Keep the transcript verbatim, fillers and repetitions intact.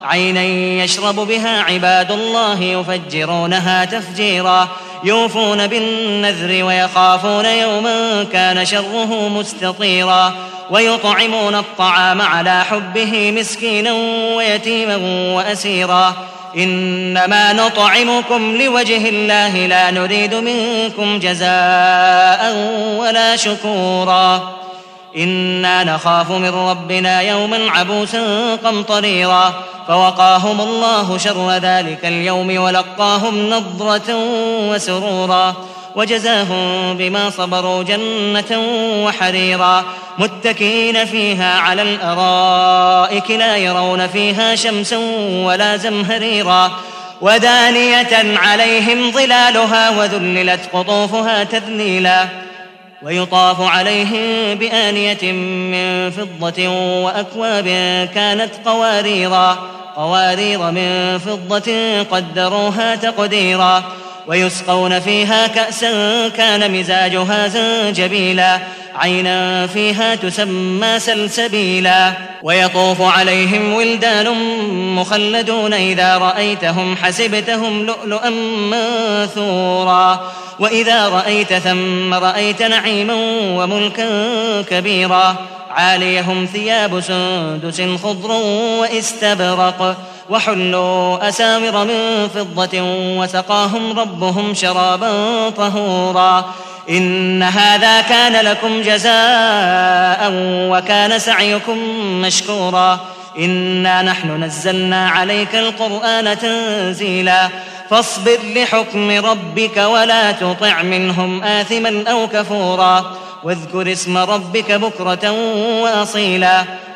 عينا يشرب بها عباد الله يفجرونها تفجيرا يوفون بالنذر ويخافون يوما كان شره مستطيرا ويطعمون الطعام على حبه مسكينا ويتيما وأسيرا إنما نطعمكم لوجه الله لا نريد منكم جزاء ولا شكورا إنا نخاف من ربنا يوما عبوسا قمطريرا فوقاهم الله شر ذلك اليوم ولقاهم نضرة وسرورا وجزاهم بما صبروا جنة وحريرا متكئين فيها على الأرائك لا يرون فيها شمسا ولا زمهريرا ودانية عليهم ظلالها وذللت قطوفها تذليلا ويطاف عليهم بآنية من فضة وأكواب كانت قواريرا قوارير من فضة قدروها تقديرا ويسقون فيها كأسا كان مزاجها زنجبيلا عينا فيها تسمى سلسبيلا ويطوف عليهم ولدان مخلدون إذا رأيتهم حسبتهم لؤلؤا منثورا وإذا رأيت ثم رأيت نعيما وملكا كبيرا عاليهم ثياب سندس خضر واستبرق وحلوا أساور من فضة وسقاهم ربهم شرابا طهورا إن هذا كان لكم جزاء وكان سعيكم مشكورا إنا نحن نزلنا عليك القرآن تنزيلا فاصبر لحكم ربك ولا تطع منهم آثما أو كفورا واذكر اسم ربك بكرة وأصيلا